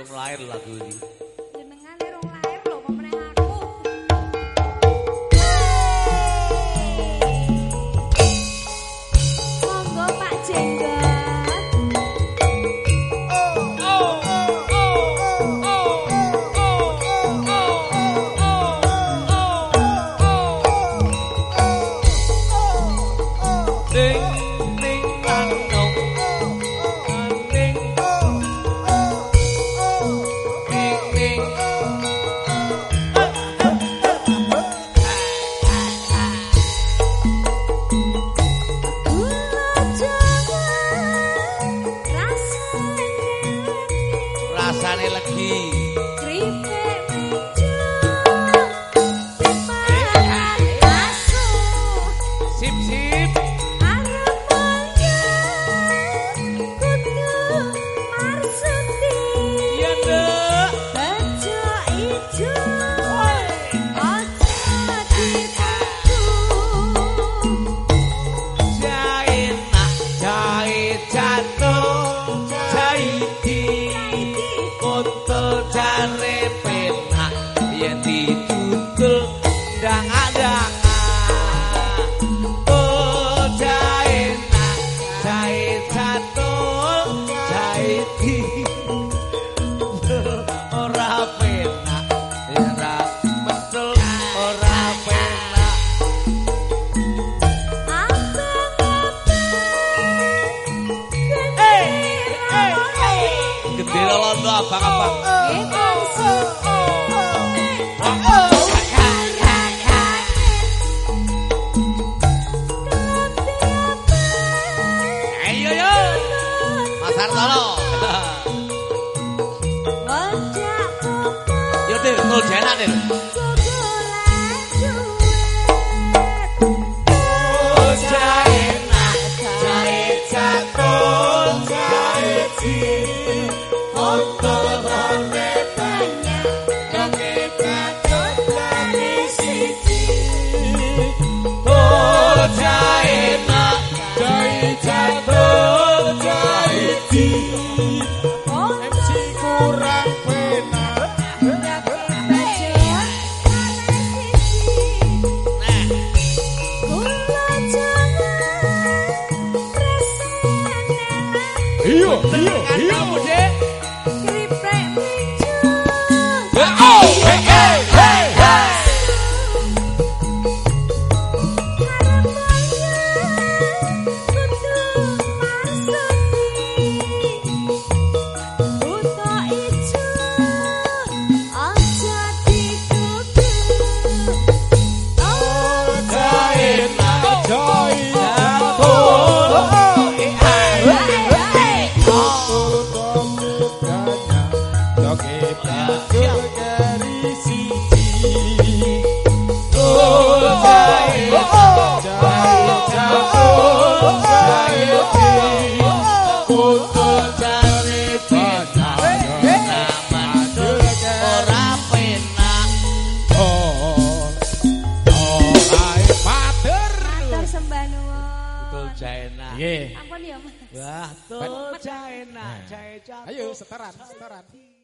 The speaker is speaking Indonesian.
Urung lahir lagu ini. Jenengane rong lahir lho pemenang aku. Monggo Pak Jenggot. Rasane legi. Kripik asu. Sip sip. Arep mangan kudu marsuti. Iya, Nduk. Bejo ijo. Aja ditaku. Jahe nak, jahe jatuh, jahe di foto jare penak yen ditutul ndang-ndang. Oh jahe nak, jahe jatuh, jahe di ora penak, ora mesel ora penak. Gendera londo abang-abang. Ayo yo. Mas Hartono. Yo Dir, tul jenak Dir. Oh jahe nak, jahe jatuh, jahe di foto rame banyak, rame jatuh dari sisi. Oh jahe nak, jahe jatuh, jahe di MC kurang penak. Iyo, iyo, iyo. Kripik mejo. Oh, hey, hey, hey, hey. Ampun ya Mas. Wah, tuh jahe nak, jahe jatuh. Ayo setoran, setoran.